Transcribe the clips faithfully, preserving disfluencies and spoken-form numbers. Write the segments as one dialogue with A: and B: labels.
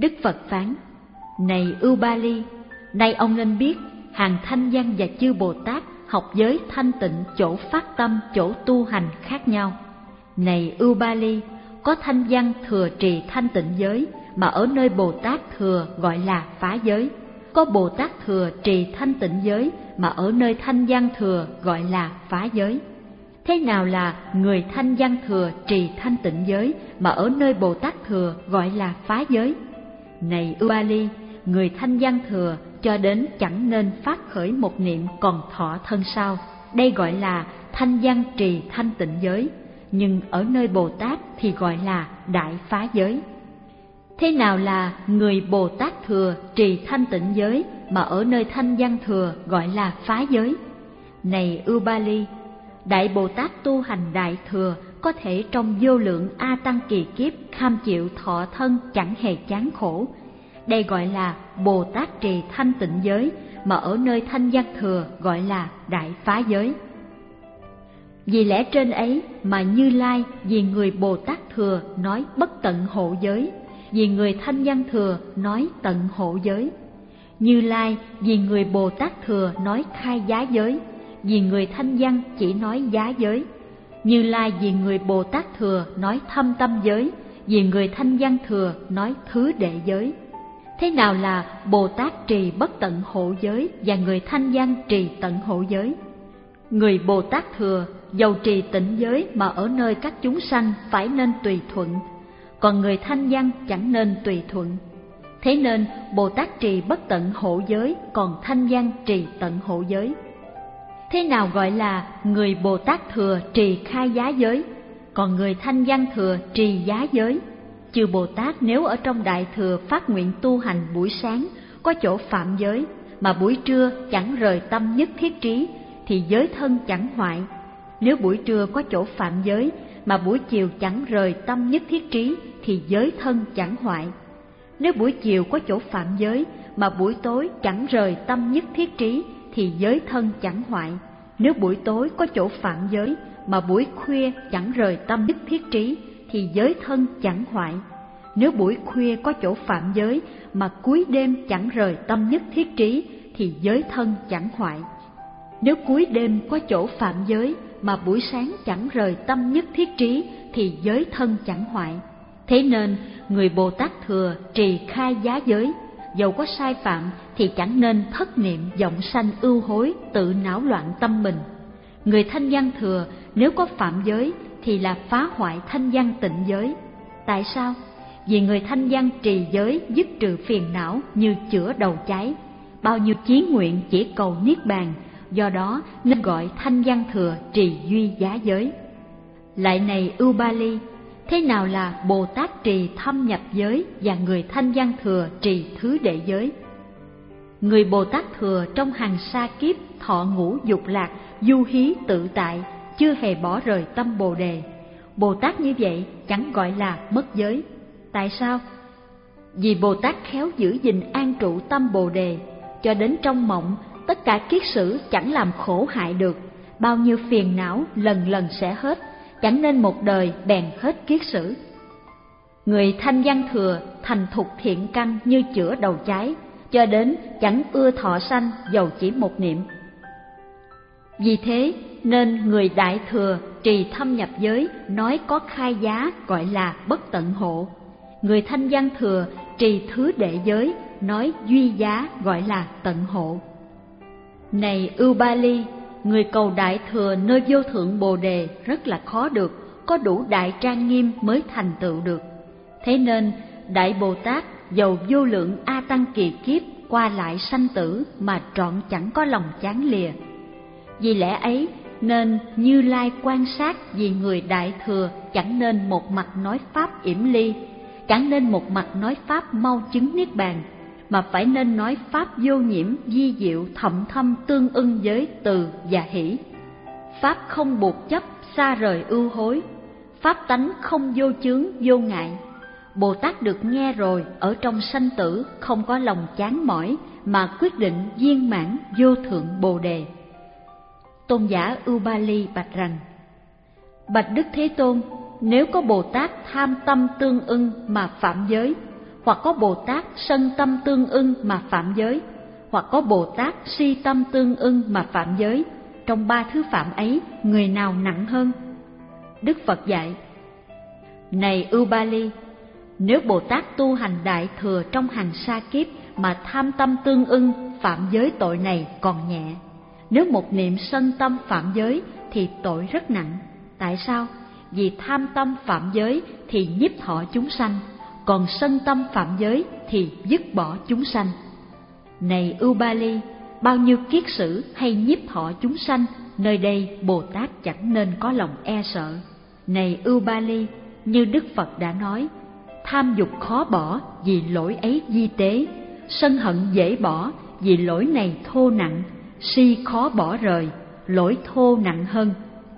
A: Đức Phật phán: Này Ưu Ba Li, nay ông nên biết, hàng thanh văn và chư Bồ Tát học giới thanh tịnh chỗ phát tâm, chỗ tu hành khác nhau. Này Ưu Ba Li, có thanh văn thừa trì thanh tịnh giới mà ở nơi Bồ Tát thừa gọi là phá giới. Có Bồ Tát thừa trì thanh tịnh giới mà ở nơi thanh văn thừa gọi là phá giới. Thế nào là người thanh văn thừa trì thanh tịnh giới mà ở nơi Bồ Tát thừa gọi là phá giới? Này Ưu Ba Li, người thanh văn thừa cho đến chẳng nên phát khởi một niệm còn thọ thân sau, đây gọi là thanh văn trì thanh tịnh giới, nhưng ở nơi Bồ Tát thì gọi là đại phá giới. Thế nào là người Bồ Tát thừa trì thanh tịnh giới mà ở nơi thanh văn thừa gọi là phá giới? Này Ưu Ba Li, đại Bồ Tát tu hành đại thừa có thể trong vô lượng a tăng kỳ kiếp kham chịu thọ thân chẳng hề chán khổ, đây gọi là Bồ Tát trì thanh tịnh giới mà ở nơi thanh văn thừa gọi là đại phá giới. Vì lẽ trên ấy mà Như Lai vì người Bồ Tát thừa nói bất tận hộ giới, vì người thanh văn thừa nói tận hộ giới. Như Lai vì người Bồ Tát thừa nói khai giá giới, vì người thanh văn chỉ nói giá giới. Như Lai vì người Bồ Tát thừa nói thâm tâm giới, vì người thanh văn thừa nói thứ đệ giới. Thế nào là Bồ Tát trì bất tận hộ giới và người thanh văn trì tận hộ giới? Người Bồ Tát thừa dầu trì tịnh giới mà ở nơi các chúng sanh phải nên tùy thuận, còn người thanh văn chẳng nên tùy thuận. Thế nên Bồ Tát trì bất tận hộ giới, còn thanh văn trì tận hộ giới. Thế nào gọi là người Bồ Tát thừa trì khai giá giới, còn người thanh văn thừa trì giá giới? Chư Bồ Tát nếu ở trong đại thừa phát nguyện tu hành buổi sáng có chỗ phạm giới, mà buổi trưa chẳng rời tâm nhất thiết trí, thì giới thân chẳng hoại. Nếu buổi trưa có chỗ phạm giới, mà buổi chiều chẳng rời tâm nhất thiết trí, thì giới thân chẳng hoại. Nếu buổi chiều có chỗ phạm giới, mà buổi tối chẳng rời tâm nhất thiết trí, thì giới thân chẳng hoại. Nếu buổi tối có chỗ phạm giới, mà buổi khuya chẳng rời tâm nhất thiết trí, thì giới thân chẳng hoại. Nếu buổi khuya có chỗ phạm giới, mà cuối đêm chẳng rời tâm nhất thiết trí, thì giới thân chẳng hoại. Nếu cuối đêm có chỗ phạm giới, mà buổi sáng chẳng rời tâm nhất thiết trí, thì giới thân chẳng hoại. Thế nên người Bồ Tát thừa trì khai giá giới, dầu có sai phạm thì chẳng nên thất niệm vọng sanh ưu hối, tự não loạn tâm mình. Người thanh văn thừa nếu có phạm giới thì là phá hoại thanh văn tịnh giới. Tại sao? Vì người thanh văn trì giới dứt trừ phiền não như chữa đầu cháy, bao nhiêu chí nguyện chỉ cầu niết bàn, do đó nên gọi thanh văn thừa trì duy giá giới. Lại này Ưu Ba Li, thế nào là Bồ Tát trì thâm nhập giới và người thanh văn thừa trì thứ đệ giới? Người Bồ Tát thừa trong hàng sa kiếp thọ ngũ dục lạc, du hí tự tại, chưa hề bỏ rời tâm Bồ Đề. Bồ Tát như vậy chẳng gọi là mất giới. Tại sao? Vì Bồ Tát khéo giữ gìn an trụ tâm Bồ Đề, cho đến trong mộng tất cả kiết sử chẳng làm khổ hại được, bao nhiêu phiền não lần lần sẽ hết, chẳng nên một đời bèn hết kiết sử. Người thanh văn thừa thành thục thiện căn như chữa đầu cháy, cho đến chẳng ưa thọ sanh dầu chỉ một niệm. Vì thế nên người đại thừa trì thâm nhập giới nói có khai giá gọi là bất tận hộ. Người thanh văn thừa trì thứ đệ giới nói duy giá gọi là tận hộ. Này Ưu Ba Li, người cầu đại thừa nơi vô thượng Bồ Đề rất là khó được, có đủ đại trang nghiêm mới thành tựu được. Thế nên đại Bồ Tát dầu vô lượng a tăng kỳ kiếp qua lại sanh tử mà trọn chẳng có lòng chán lìa. Vì lẽ ấy nên Như Lai quan sát vì người đại thừa chẳng nên một mặt nói pháp yểm ly, chẳng nên một mặt nói pháp mau chứng niết bàn, mà phải nên nói pháp vô nhiễm, vi diệu, thậm thâm tương ưng với từ và hỷ. Pháp không buộc chấp, xa rời ưu hối. Pháp tánh không vô chướng, vô ngại. Bồ Tát được nghe rồi, ở trong sanh tử không có lòng chán mỏi, mà quyết định viên mãn vô thượng Bồ Đề. Tôn giả Ưu Ba Li bạch rằng: Bạch Đức Thế Tôn, nếu có Bồ Tát tham tâm tương ưng mà phạm giới, hoặc có Bồ Tát sân tâm tương ưng mà phạm giới, hoặc có Bồ Tát si tâm tương ưng mà phạm giới. Trong ba thứ phạm ấy, người nào nặng hơn? Đức Phật dạy: Này Ubali, nếu Bồ Tát tu hành Đại Thừa trong hàng sa kiếp mà tham tâm tương ưng, phạm giới tội này còn nhẹ. Nếu một niệm sân tâm phạm giới thì tội rất nặng. Tại sao? Vì tham tâm phạm giới thì nhiếp thọ chúng sanh, còn sân tâm phạm giới thì dứt bỏ chúng sanh. Này Ubali, bao nhiêu kiết sử hay nhiếp thọ chúng sanh, nơi đây Bồ Tát chẳng nên có lòng e sợ. Này Ubali, như Đức Phật đã nói, tham dục khó bỏ vì lỗi ấy di tế, sân hận dễ bỏ vì lỗi này thô nặng, si khó bỏ rời, lỗi thô nặng hơn.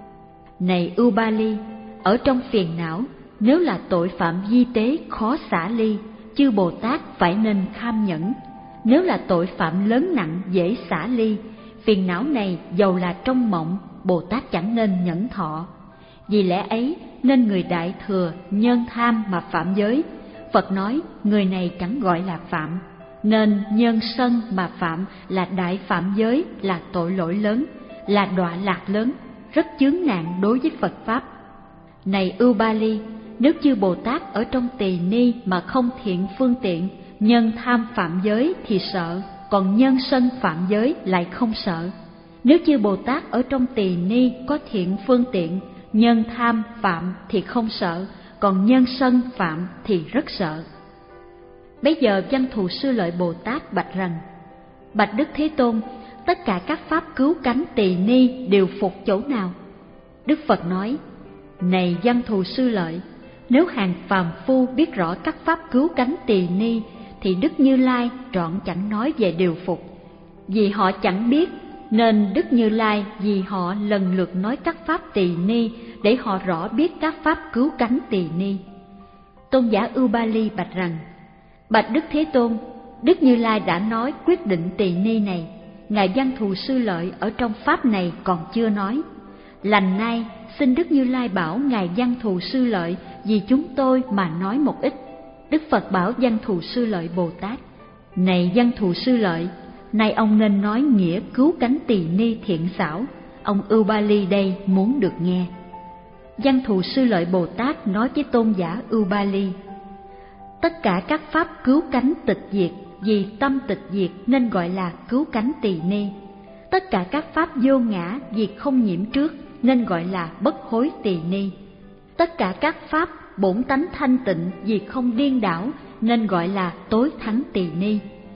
A: Này Ubali, ở trong phiền não, nếu là tội phạm di tế khó xả ly, chư Bồ Tát phải nên kham nhẫn. Nếu là tội phạm lớn nặng dễ xả ly, phiền não này dầu là trong mộng, Bồ Tát chẳng nên nhẫn thọ. Vì lẽ ấy nên người Đại Thừa nhân tham mà phạm giới. Phật nói người này chẳng gọi là phạm, nên nhân sân mà phạm là đại phạm giới, là tội lỗi lớn, là đọa lạc lớn, rất chướng nạn đối với Phật Pháp. Này Ubali, nếu chư Bồ Tát ở trong tỳ ni mà không thiện phương tiện, nhân tham phạm giới thì sợ, còn nhân sân phạm giới lại không sợ. Nếu chư Bồ Tát ở trong tỳ ni có thiện phương tiện, nhân tham phạm thì không sợ, còn nhân sân phạm thì rất sợ. Bây giờ Văn Thù Sư Lợi Bồ Tát bạch rằng: Bạch Đức Thế Tôn, tất cả các pháp cứu cánh tỳ ni đều phục chỗ nào? Đức Phật nói: Này Văn Thù Sư Lợi, nếu hàng phàm phu biết rõ các pháp cứu cánh tỳ ni thì Đức Như Lai trọn chẳng nói về điều phục. Vì họ chẳng biết, nên Đức Như Lai vì họ lần lượt nói các pháp tỳ ni để họ rõ biết các pháp cứu cánh tỳ ni. Tôn giả Ubali bạch rằng: Bạch Đức Thế Tôn, Đức Như Lai đã nói quyết định tỳ ni này, Ngài Văn Thù Sư Lợi ở trong pháp này còn chưa nói. Lành nay xin Đức Như Lai bảo Ngài Văn Thù Sư Lợi vì chúng tôi mà nói một ít. Đức Phật bảo Văn Thù Sư Lợi Bồ Tát: Này Văn Thù Sư Lợi, nay ông nên nói nghĩa cứu cánh tỳ ni thiện xảo. Ông Ubali đây muốn được nghe. Văn Thù Sư Lợi Bồ Tát nói với tôn giả Ubali: Tất cả các pháp cứu cánh tịch diệt, vì tâm tịch diệt nên gọi là cứu cánh tỳ ni. Tất cả các pháp vô ngã, vì không nhiễm trước nên gọi là bất hối tỳ ni. Tất cả các pháp bổn tánh thanh tịnh, vì không điên đảo nên gọi là tối thắng tỳ ni.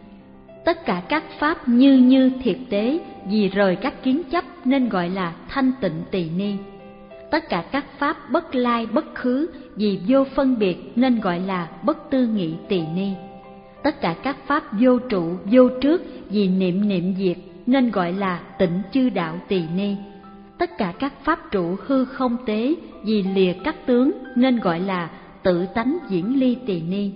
A: Tất cả các pháp như như thiệt tế, vì rời các kiến chấp nên gọi là thanh tịnh tỳ ni. Tất cả các pháp bất lai bất khứ, vì vô phân biệt nên gọi là bất tư nghị tỳ ni. Tất cả các pháp vô trụ vô trước, vì niệm niệm diệt nên gọi là tịnh chư đạo tỳ ni. Tất cả các pháp trụ hư không tế, vì lìa các tướng nên gọi là tự tánh diễn ly tỳ ni.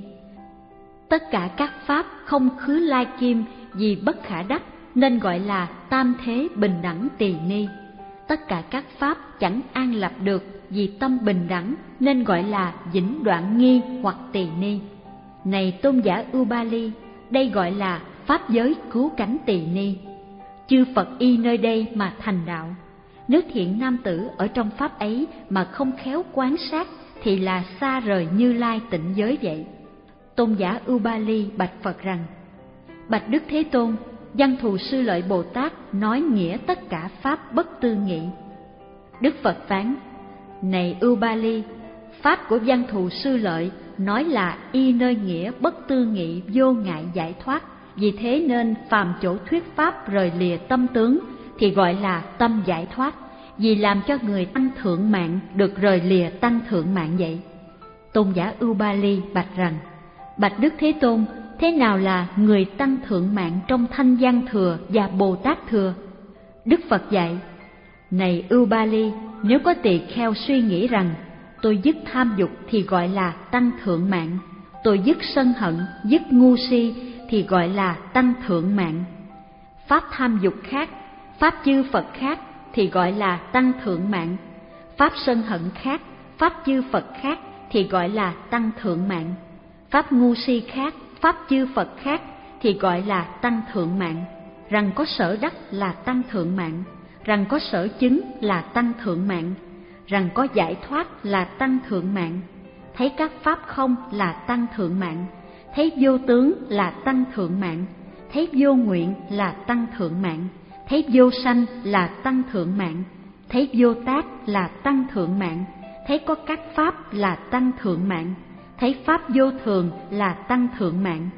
A: Tất cả các pháp không khứ lai kim, vì bất khả đắc nên gọi là tam thế bình đẳng tỳ ni. Tất cả các pháp chẳng an lập được, vì tâm bình đẳng nên gọi là vĩnh đoạn nghi hoặc tỳ ni. Này tôn giả Ubali, đây gọi là pháp giới cứu cánh tỳ ni. Chư Phật y nơi đây mà thành đạo. Nếu thiện nam tử ở trong pháp ấy mà không khéo quan sát thì là xa rời Như Lai tịnh giới vậy. Tôn giả Ubali bạch Phật rằng: Bạch Đức Thế Tôn, Văn Thù Sư Lợi Bồ Tát nói nghĩa tất cả pháp bất tư nghị. Đức Phật phán: Này Ubali, pháp của Văn Thù Sư Lợi nói là y nơi nghĩa bất tư nghị vô ngại giải thoát. Vì thế nên phàm chỗ thuyết pháp rời lìa tâm tướng thì gọi là tâm giải thoát, vì làm cho người tăng thượng mạng được rời lìa tăng thượng mạng vậy. Tôn giả Ubali bạch rằng: Bạch Đức Thế Tôn, thế nào là người tăng thượng mạng trong Thanh Văn Thừa và Bồ Tát Thừa? Đức Phật dạy: Này Ubali, nếu có tỳ kheo suy nghĩ rằng tôi dứt tham dục thì gọi là tăng thượng mạng, tôi dứt sân hận, dứt ngu si thì gọi là tăng thượng mạng. Pháp tham dục khác, pháp chư Phật khác thì gọi là tăng thượng mạng. Pháp sân hận khác, pháp chư Phật khác thì gọi là tăng thượng mạng. pháp ngu si khác, pháp chư Phật khác thì gọi là tăng thượng mạng. Rằng có sở đắc là tăng thượng mạng, rằng có sở chứng là tăng thượng mạng, rằng có giải thoát là tăng thượng mạng, thấy các pháp không là tăng thượng mạng, thấy vô tướng là tăng thượng mạng, thấy vô nguyện là tăng thượng mạng, thấy vô sanh là tăng thượng mạng, thấy vô tác là tăng thượng mạng, thấy có các pháp là tăng thượng mạng, thấy pháp vô thường là tăng thượng mạng.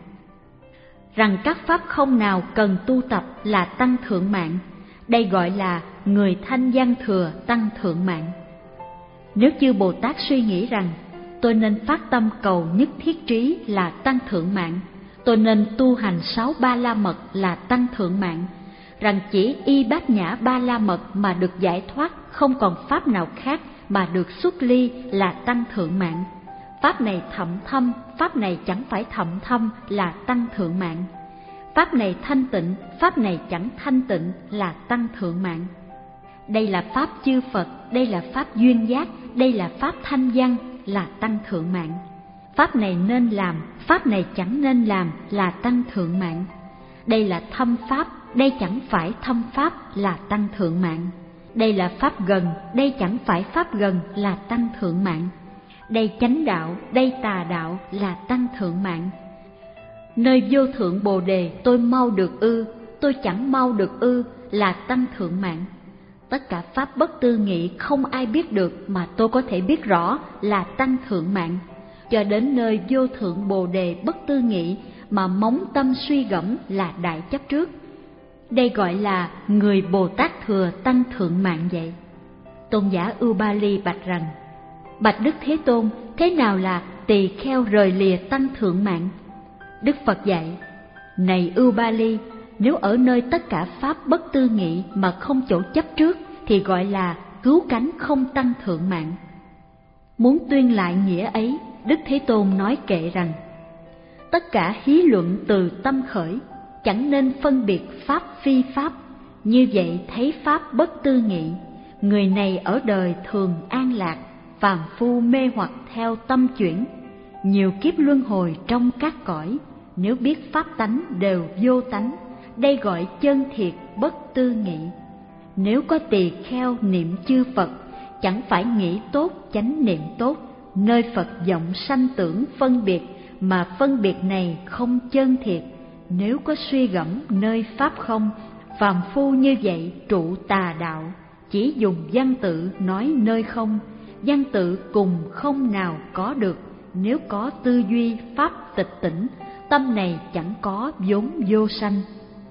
A: Rằng các pháp không nào cần tu tập là tăng thượng mạng, đây gọi là người thanh văn thừa tăng thượng mạng. Nếu chư Bồ Tát suy nghĩ rằng tôi nên phát tâm cầu nhất thiết trí là tăng thượng mạng, tôi nên tu hành sáu ba la mật là tăng thượng mạng, rằng chỉ y bát nhã ba la mật mà được giải thoát, không còn pháp nào khác mà được xuất ly là tăng thượng mạng. Pháp này thậm thâm, pháp này chẳng phải thậm thâm là tăng thượng mạng. Pháp này thanh tịnh, pháp này chẳng thanh tịnh là tăng thượng mạng. Đây là pháp chư Phật, đây là pháp duyên giác, đây là pháp thanh văn là tăng thượng mạng. Pháp này nên làm, pháp này chẳng nên làm là tăng thượng mạng. Đây là thâm pháp, đây chẳng phải thâm pháp là tăng thượng mạng. Đây là pháp gần, đây chẳng phải pháp gần là tăng thượng mạng. Đây chánh đạo, đây tà đạo là tăng thượng mạng. Nơi vô thượng Bồ Đề tôi mau được ư, tôi chẳng mau được ư là tăng thượng mạng. Tất cả pháp bất tư nghị không ai biết được mà tôi có thể biết rõ là tăng thượng mạng. Cho đến nơi vô thượng Bồ Đề bất tư nghị mà móng tâm suy gẫm là đại chấp trước. Đây gọi là người Bồ Tát thừa tăng thượng mạng vậy. Tôn giả Ubali bạch rằng: Bạch Đức Thế Tôn, thế nào là tỳ kheo rời lìa tăng thượng mạng? Đức Phật dạy: Này Ubali, nếu ở nơi tất cả pháp bất tư nghị mà không chỗ chấp trước thì gọi là cứu cánh không tăng thượng mạng. Muốn tuyên lại nghĩa ấy, Đức Thế Tôn nói kệ rằng: Tất cả hí luận từ tâm khởi, chẳng nên phân biệt pháp phi pháp, như vậy thấy pháp bất tư nghị. Người này ở đời thường an lạc, phàm phu mê hoặc theo tâm chuyển, nhiều kiếp luân hồi trong các cõi, nếu biết pháp tánh đều vô tánh, đây gọi chân thiệt bất tư nghị. Nếu có tỳ kheo niệm chư Phật, chẳng phải nghĩ tốt chánh niệm tốt, nơi Phật vọng sanh tưởng phân biệt, mà phân biệt này không chân thiệt. Nếu có suy gẫm nơi pháp không, phàm phu như vậy trụ tà đạo, chỉ dùng văn tự nói nơi không, văn tự cùng không nào có được. Nếu có tư duy pháp tịch tỉnh, tâm này chẳng có vốn vô sanh.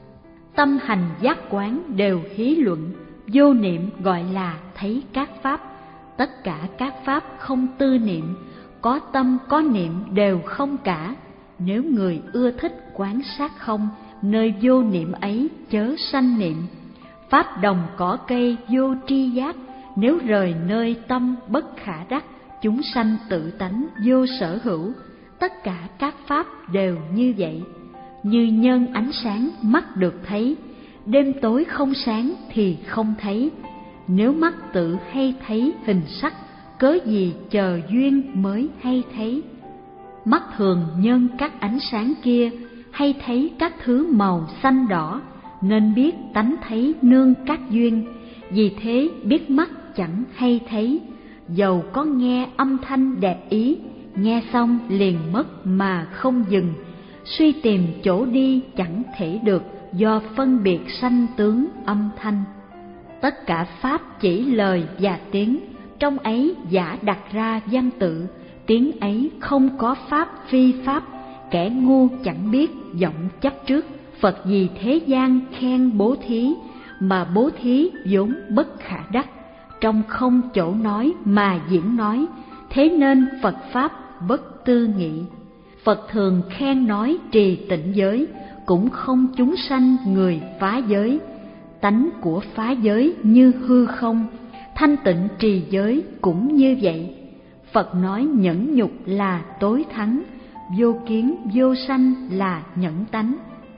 A: Tâm hành giác quán đều hí luận, vô niệm gọi là thấy các pháp. Tất cả các pháp không tư niệm, có tâm có niệm đều không cả. Nếu người ưa thích quán sát không, nơi vô niệm ấy chớ sanh niệm. Pháp đồng cỏ cây vô tri giác, nếu rời nơi tâm bất khả đắc, chúng sanh tự tánh vô sở hữu. Tất cả các pháp đều như vậy. Như nhân ánh sáng mắt được thấy, đêm tối không sáng thì không thấy. Nếu mắt tự hay thấy hình sắc, cớ gì chờ duyên mới hay thấy. Mắt thường nhân các ánh sáng kia, hay thấy các thứ màu xanh đỏ, nên biết tánh thấy nương các duyên. Vì thế biết mắt chẳng hay thấy, dầu có nghe âm thanh đẹp ý, nghe xong liền mất mà không dừng. Suy tìm chỗ đi chẳng thể được, do phân biệt sanh tướng âm thanh. Tất cả pháp chỉ lời và tiếng, trong ấy giả đặt ra văn tự. Tiếng ấy không có pháp phi pháp, kẻ ngu chẳng biết vọng chấp trước. Phật vì thế gian khen bố thí, mà bố thí vốn bất khả đắc. Trong không chỗ nói mà diễn nói, thế nên Phật pháp bất tư nghị. Phật thường khen nói trì tịnh giới, cũng không chúng sanh người phá giới. Tánh của phá giới như hư không, thanh tịnh trì giới cũng như vậy. Phật nói nhẫn nhục là tối thắng, vô kiến vô sanh là nhẫn tánh.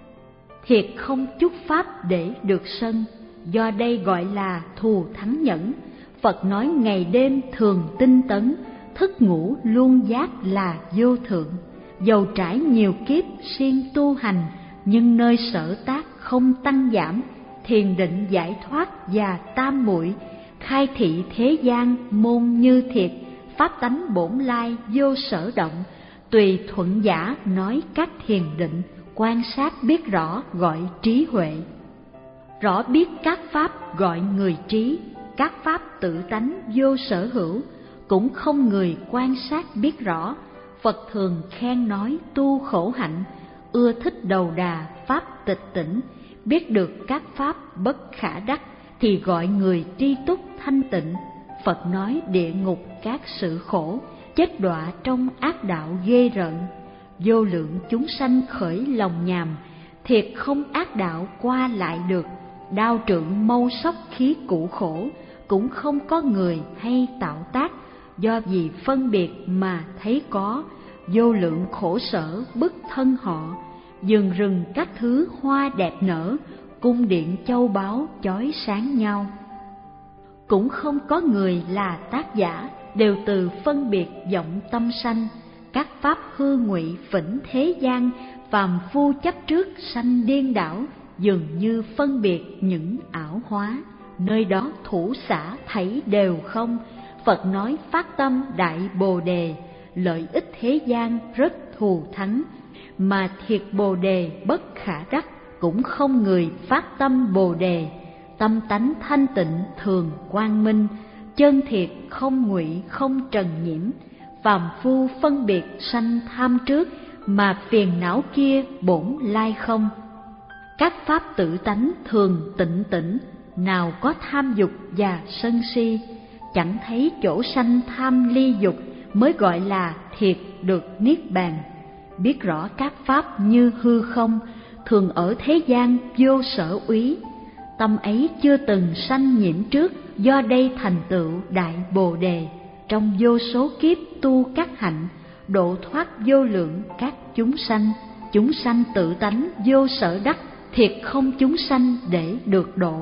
A: Thiệt không chút pháp để được sân, do đây gọi là thù thắng nhẫn. Phật nói ngày đêm thường tinh tấn, thức ngủ luôn giác là vô thượng. dầu trải nhiều kiếp siêng tu hành, nhưng nơi sở tác không tăng giảm, thiền định giải thoát và tam muội, khai thị thế gian môn như thiệt, pháp tánh bổn lai vô sở động, tùy thuận giả nói các thiền định, quan sát biết rõ gọi trí huệ. Rõ biết các pháp gọi người trí, các pháp tự tánh vô sở hữu, cũng không người quan sát biết rõ. Phật thường khen nói tu khổ hạnh, ưa thích đầu đà pháp tịch tỉnh, biết được các pháp bất khả đắc, thì gọi người tri túc thanh tịnh. Phật nói địa ngục các sự khổ, chết đọa trong ác đạo ghê rợn. Vô lượng chúng sanh khởi lòng nhàm, thiệt không ác đạo qua lại được. Đao trượng mâu sóc khí cũ khổ, cũng không có người hay tạo tác. Do vì phân biệt mà thấy có, vô lượng khổ sở bức thân họ. Vườn rừng các thứ hoa đẹp nở, cung điện châu báu chói sáng nhau. Cũng không có người là tác giả, đều từ phân biệt vọng tâm sanh. Các pháp hư ngụy phỉnh thế gian, phàm phu chấp trước sanh điên đảo, dường như phân biệt những ảo hóa. Nơi đó thủ xả thảy đều không. Phật nói phát tâm đại bồ đề, lợi ích thế gian rất thù thắng. Mà thiệt bồ đề bất khả đắc, cũng không người phát tâm bồ đề. Tâm tánh thanh tịnh thường quang minh, chân thiệt không ngụy không trần nhiễm. Phàm phu phân biệt sanh tham trước, mà phiền não kia bổn lai không. Các pháp tự tánh thường tịnh tĩnh, nào có tham dục và sân si. Chẳng thấy chỗ sanh tham ly dục, mới gọi là thiệt được niết bàn. Biết rõ các pháp như hư không, thường ở thế gian vô sở úy. Tâm ấy chưa từng sanh nhiễm trước, do đây thành tựu đại bồ đề. Trong vô số kiếp tu các hạnh, độ thoát vô lượng các chúng sanh. Chúng sanh tự tánh vô sở đắc, thiệt không chúng sanh để được độ.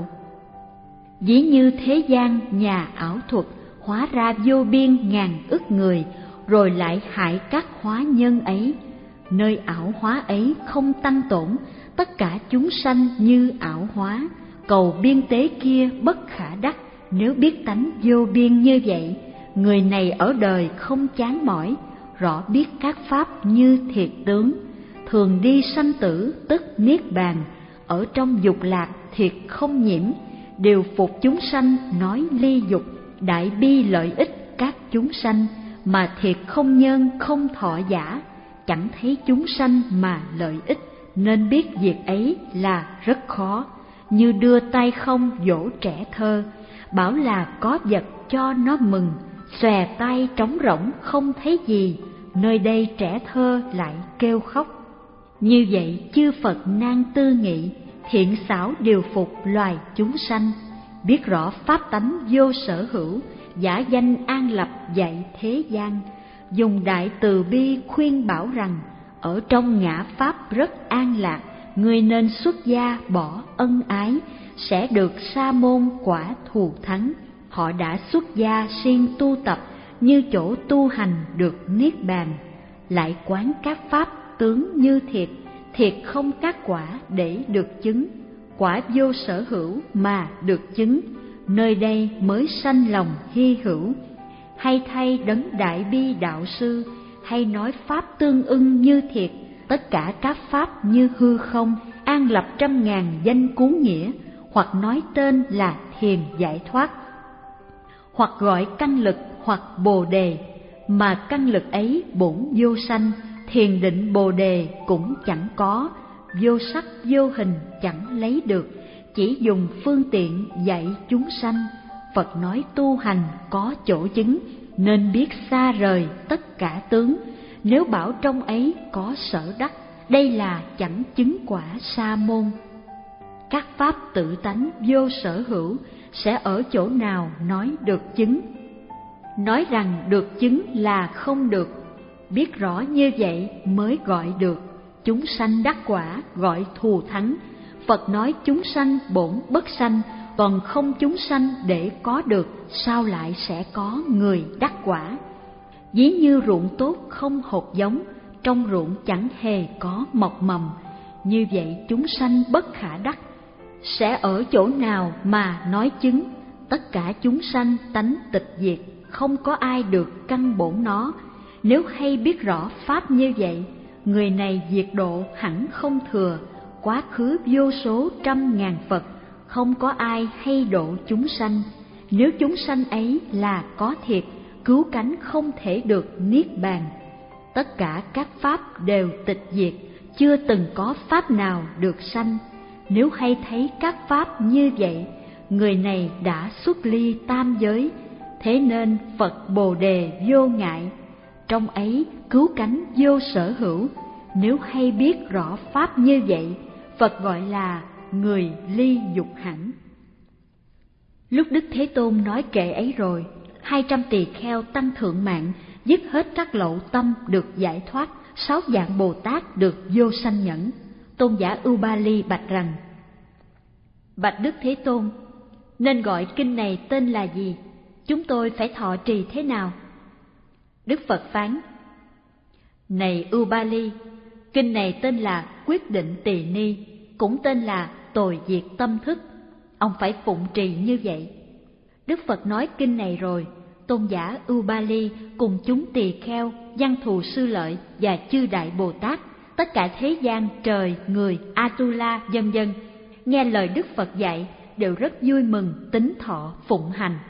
A: Ví như thế gian nhà ảo thuật, hóa ra vô biên ngàn ức người, rồi lại hại các hóa nhân ấy. Nơi ảo hóa ấy không tăng tổn, tất cả chúng sanh như ảo hóa. Cầu biên tế kia bất khả đắc, nếu biết tánh vô biên như vậy, người này ở đời không chán mỏi, rõ biết các pháp như thiệt tướng. Thường đi sanh tử tức niết bàn, ở trong dục lạc thiệt không nhiễm. Điều phục chúng sanh nói ly dục, đại bi lợi ích các chúng sanh, mà thiệt không nhân không thọ giả. Chẳng thấy chúng sanh mà lợi ích, nên biết việc ấy là rất khó. Như đưa tay không dỗ trẻ thơ, bảo là có vật cho nó mừng, xòe tay trống rỗng không thấy gì, nơi đây trẻ thơ lại kêu khóc. Như vậy chư Phật nan tư nghị, thiện xảo điều phục loài chúng sanh. Biết rõ pháp tánh vô sở hữu, giả danh an lập dạy thế gian. Dùng đại từ bi khuyên bảo rằng, ở trong ngã pháp rất an lạc, người nên xuất gia bỏ ân ái, sẽ được sa môn quả thù thắng. Họ đã xuất gia siêng tu tập, như chỗ tu hành được niết bàn. Lại quán các pháp tướng như thiệt, thiệt không các quả để được chứng. Quả vô sở hữu mà được chứng, nơi đây mới sanh lòng hy hữu. Hay thay đấng đại bi đạo sư, hay nói pháp tương ưng như thiệt. Tất cả các pháp như hư không, an lập trăm ngàn danh cú nghĩa, hoặc nói tên là thiền giải thoát, hoặc gọi căn lực hoặc bồ đề. Mà căn lực ấy bổn vô sanh, thiền định bồ đề cũng chẳng có. Vô sắc vô hình chẳng lấy được, chỉ dùng phương tiện dạy chúng sanh. Phật nói tu hành có chỗ chứng, nên biết xa rời tất cả tướng. Nếu bảo trong ấy có sở đắc, đây là chẳng chứng quả sa môn. Các pháp tự tánh vô sở hữu, sẽ ở chỗ nào nói được chứng? Nói rằng được chứng là không được. Biết rõ như vậy mới gọi được. Chúng sanh đắc quả gọi thù thắng. Phật nói chúng sanh bổn bất sanh, còn không chúng sanh để có được, sao lại sẽ có người đắc quả? Ví như ruộng tốt không hột giống, trong ruộng chẳng hề có mọc mầm, như vậy chúng sanh bất khả đắc. Sẽ ở chỗ nào mà nói chứng? Tất cả chúng sanh tánh tịch diệt, không có ai được căn bổn nó. Nếu hay biết rõ pháp như vậy, người này diệt độ hẳn không thừa. Quá khứ vô số trăm ngàn Phật, không có ai hay độ chúng sanh. Nếu chúng sanh ấy là có thiệt, cứu cánh không thể được niết bàn. Tất cả các pháp đều tịch diệt, chưa từng có pháp nào được sanh. Nếu hay thấy các pháp như vậy, người này đã xuất ly tam giới. Thế nên Phật Bồ Đề vô ngại, trong ấy cứu cánh vô sở hữu. Nếu hay biết rõ pháp như vậy, Phật gọi là người ly dục hẳn. Lúc Đức Thế Tôn nói kệ ấy rồi, hai trăm tỳ kheo tăng thượng mạng dứt hết các lậu tâm được giải thoát, sáu dạng Bồ Tát được vô sanh nhẫn. Tôn giả Ưu Ba Ly bạch rằng: Bạch Đức Thế Tôn, nên gọi kinh này tên là gì? Chúng tôi phải thọ trì thế nào? Đức Phật phán: Này Ưu Ba Ly, kinh này tên là Quyết Định Tỳ Ni, cũng tên là Tồi Diệt Tâm Thức. Ông phải phụng trì như vậy. Đức Phật nói kinh này rồi, Tôn giả Ưu Ba Ly cùng chúng tỳ kheo, Văn Thù Sư Lợi và chư đại Bồ Tát, tất cả thế gian, trời, người, Atula, vân vân, nghe lời Đức Phật dạy đều rất vui mừng, tín thọ phụng hành.